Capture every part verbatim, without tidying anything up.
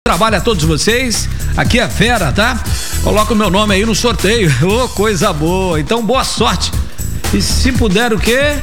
Trabalho a todos vocês, aqui é a Fera, tá? Coloca o meu nome aí no sorteio, ô, oh, coisa boa, então boa sorte. E se puder o quê?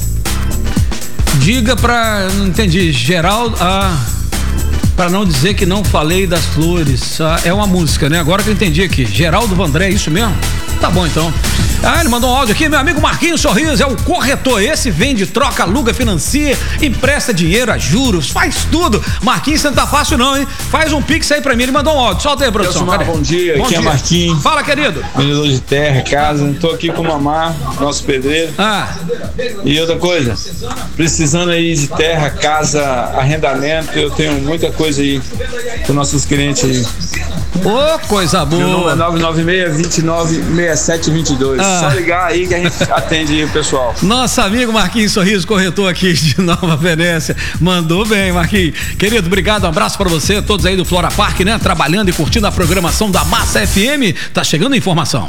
Diga pra, não entendi, Geraldo, ah, pra não dizer que não falei das flores, ah, é uma música, né? Agora que eu entendi aqui, Geraldo Vandré, é isso mesmo? Tá bom então. Ah, ele mandou um áudio aqui, meu amigo Marquinhos Sorriso, é o corretor, esse vende, troca, aluga, financia, empresta dinheiro a juros, faz tudo. Marquinhos, não tá fácil não, hein? Faz um pix aí pra mim, ele mandou um áudio, solta aí, produção. Mar, bom dia, bom aqui dia. É Marquinhos. Fala, querido. Vendedor de terra, casa, tô aqui com o Mamá, nosso pedreiro. Ah. E outra coisa, precisando aí de terra, casa, arrendamento, eu tenho muita coisa aí com nossos clientes aí. Ô, oh, coisa boa. Meu número é nove nove seis, dois nove, seis sete dois dois. Ah. Só ligar aí que a gente atende aí o pessoal. Nosso amigo Marquinhos Sorriso, corretor aqui de Nova Venécia. Mandou bem, Marquinhos. Querido, obrigado, um abraço pra você, todos aí do Flora Park, né? Trabalhando e curtindo a programação da Massa F M. Tá chegando a informação.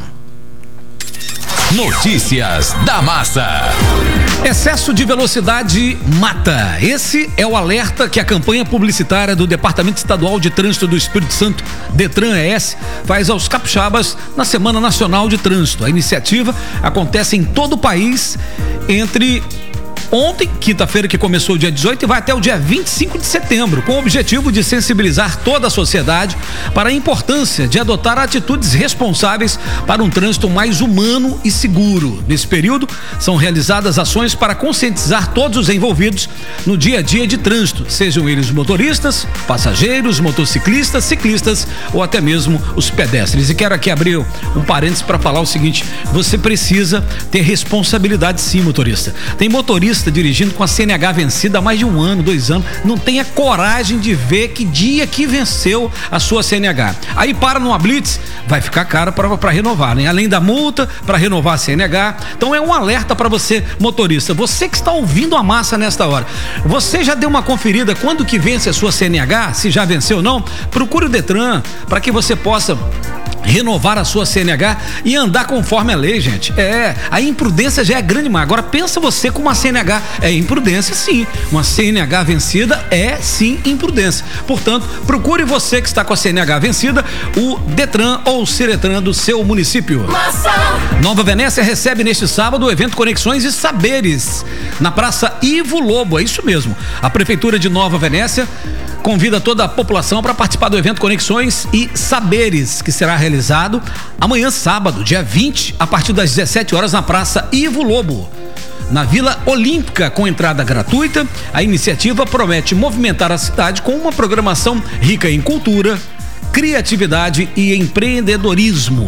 Notícias da Massa. Excesso de velocidade mata. Esse é o alerta que a campanha publicitária do Departamento Estadual de Trânsito do Espírito Santo, DETRAN-E S, faz aos capixabas na Semana Nacional de Trânsito. A iniciativa acontece em todo o país entre ontem, quinta-feira, que começou o dia dezoito, e vai até o dia vinte e cinco de setembro, com o objetivo de sensibilizar toda a sociedade para a importância de adotar atitudes responsáveis para um trânsito mais humano e seguro. Nesse período, são realizadas ações para conscientizar todos os envolvidos no dia a dia de trânsito, sejam eles motoristas, passageiros, motociclistas, ciclistas ou até mesmo os pedestres. E quero aqui abrir um parênteses para falar o seguinte: você precisa ter responsabilidade, sim, motorista. Tem motorista dirigindo com a C N H vencida há mais de um ano, dois anos, não tem a coragem de ver que dia que venceu a sua C N H. Aí para numa blitz, vai ficar caro para renovar, né? Além da multa, para renovar a C N H. Então é um alerta para você, motorista. Você que está ouvindo a Massa nesta hora, você já deu uma conferida quando que vence a sua C N H? Se já venceu ou não? Procure o DETRAN para que você possa renovar a sua C N H e andar conforme a lei, gente. É, a imprudência já é grande demais. Agora pensa você com uma C N H. É imprudência, sim. Uma C N H vencida é, sim, imprudência. Portanto, procure você que está com a C N H vencida, o DETRAN ou o CIRETRAN do seu município. Massa. Nova Venécia recebe neste sábado o evento Conexões e Saberes, na Praça Ivo Lobo. É isso mesmo. A Prefeitura de Nova Venécia convida toda a população para participar do evento Conexões e Saberes, que será realizado amanhã, sábado, dia vinte, a partir das dezessete horas, na Praça Ivo Lobo, na Vila Olímpica, com entrada gratuita. A iniciativa promete movimentar a cidade com uma programação rica em cultura, criatividade e empreendedorismo.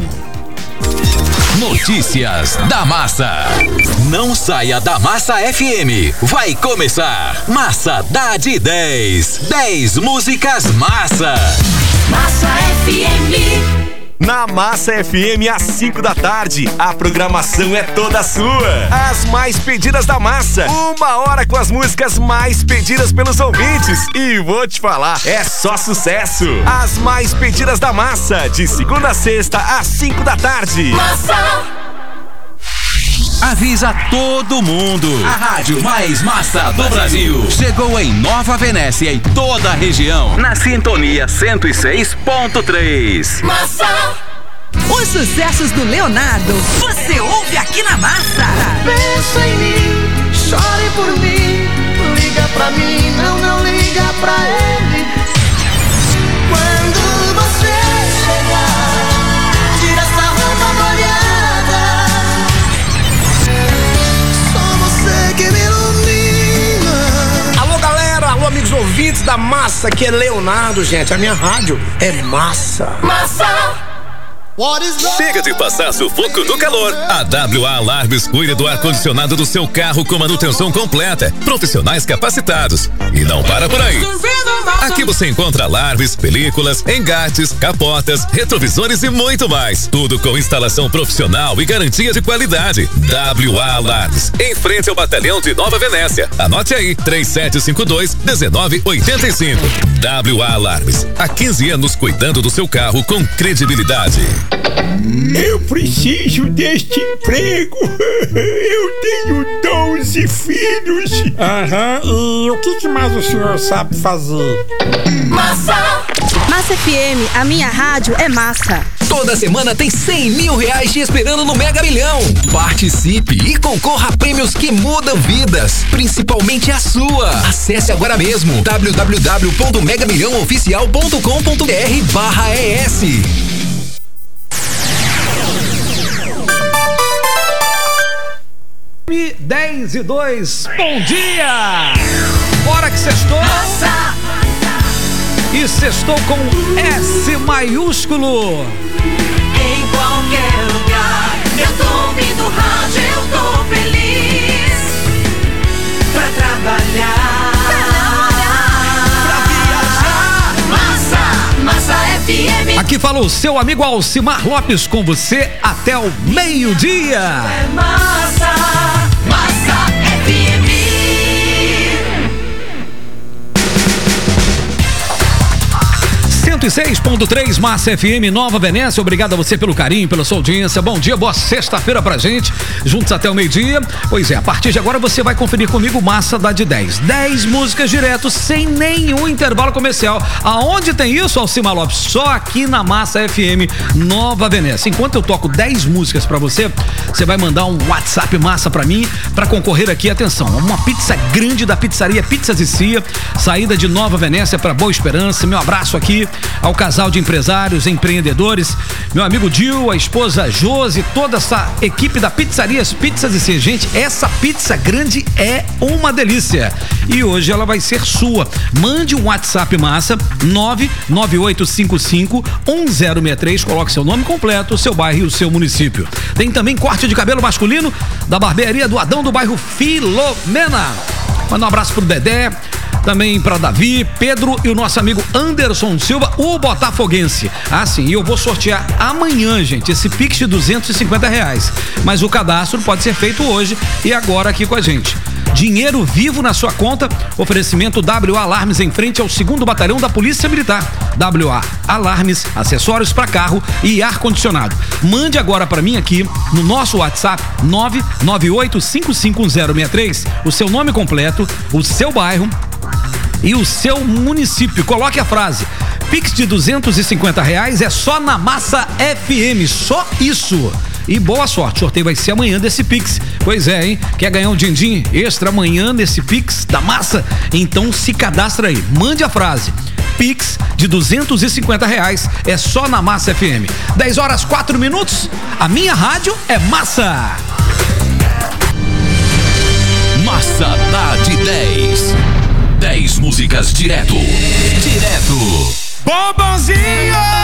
Notícias da Massa. Não saia da Massa F M. Vai começar Massa dá de dez. dez músicas Massa. Massa F M. Na Massa F M, às cinco da tarde, a programação é toda sua. As mais pedidas da Massa. Uma hora com as músicas mais pedidas pelos ouvintes. E vou te falar, é só sucesso. As mais pedidas da Massa, de segunda a sexta, às cinco da tarde. Massa! Avisa todo mundo. A rádio mais massa do Brasil chegou em Nova Venécia e toda a região. Na sintonia cento e seis ponto três. Massa! Os sucessos do Leonardo, você ouve aqui na Massa. Pensa em mim, chore por mim, liga pra mim, não, não liga pra ele. Quando você chegar, tira essa roupa molhada, só você que me ilumina. Alô galera, alô amigos ouvintes da Massa, que é Leonardo, gente, a minha rádio é Massa. Massa! Chega de passar sufoco do calor. A W A Alarmes cuida do ar-condicionado do seu carro com manutenção completa. Profissionais capacitados. E não para por aí. Aqui você encontra alarmes, películas, engates, capotas, retrovisores e muito mais. Tudo com instalação profissional e garantia de qualidade. W A Alarmes, em frente ao Batalhão de Nova Venécia. Anote aí, três sete cinco dois, um nove oito cinco. W A Alarmes, há quinze anos cuidando do seu carro com credibilidade. Eu preciso deste emprego. Eu tenho doze filhos. Aham, uhum. E o que, que mais o senhor sabe fazer? Massa! Massa Massa F M, a minha rádio é massa. Toda semana tem cem mil reais te esperando no Mega Milhão. Participe e concorra a prêmios que mudam vidas, principalmente a sua. Acesse agora mesmo w w w ponto mega milhão oficial ponto com ponto b r barra e s. dez e dois, bom dia! Bora que sextou! E sextou com S maiúsculo. Em qualquer lugar, eu tô ouvindo rádio, eu tô feliz. Pra trabalhar, pra viajar. Massa, Massa F M. Aqui fala o seu amigo Alcimar Lopes com você até o meio-dia. É massa, Massa F M. cento e seis ponto três Massa F M, Nova Venécia. Obrigado a você pelo carinho, pela sua audiência. Bom dia, boa sexta-feira pra gente. Juntos até o meio-dia. Pois é, a partir de agora você vai conferir comigo Massa da de dez. dez músicas direto, sem nenhum intervalo comercial. Aonde tem isso, Alcimar Lopes? Só aqui na Massa F M, Nova Venécia. Enquanto eu toco dez músicas pra você, você vai mandar um WhatsApp massa pra mim, pra concorrer aqui. Atenção, uma pizza grande da pizzaria Pizzas e Cia, saída de Nova Venécia pra Boa Esperança. Meu abraço aqui ao casal de empresários, empreendedores, meu amigo Dil, a esposa Josi, toda essa equipe da Pizzarias Pizzas e Cia. Gente, essa pizza grande é uma delícia e hoje ela vai ser sua. Mande um WhatsApp massa nove nove oito cinco cinco um zero seis três, coloque seu nome completo, seu bairro e o seu município. Tem também corte de cabelo masculino da barbearia do Adão do bairro Filomena. Manda um abraço pro Dedé, também para Davi, Pedro e o nosso amigo Anderson Silva, o botafoguense. Ah, sim, e eu vou sortear amanhã, gente, esse Pix de duzentos e cinquenta reais. Mas o cadastro pode ser feito hoje e agora aqui com a gente. Dinheiro vivo na sua conta. Oferecimento W A Alarmes em frente ao segundo Batalhão da Polícia Militar. W A Alarmes, acessórios para carro e ar-condicionado. Mande agora para mim aqui no nosso WhatsApp nove nove oito cinco cinco um zero seis três o seu nome completo, o seu bairro e o seu município. Coloque a frase: Pix de duzentos e cinquenta reais é só na Massa F M, só isso. E boa sorte, o sorteio vai ser amanhã desse Pix. Pois é, hein? Quer ganhar um din-din extra amanhã nesse Pix da Massa? Então se cadastra aí, mande a frase: Pix de duzentos e cinquenta reais é só na Massa F M. dez horas quatro minutos, a minha rádio é Massa. Massa dá de dez. dez músicas direto. Direto. Bombonzinho!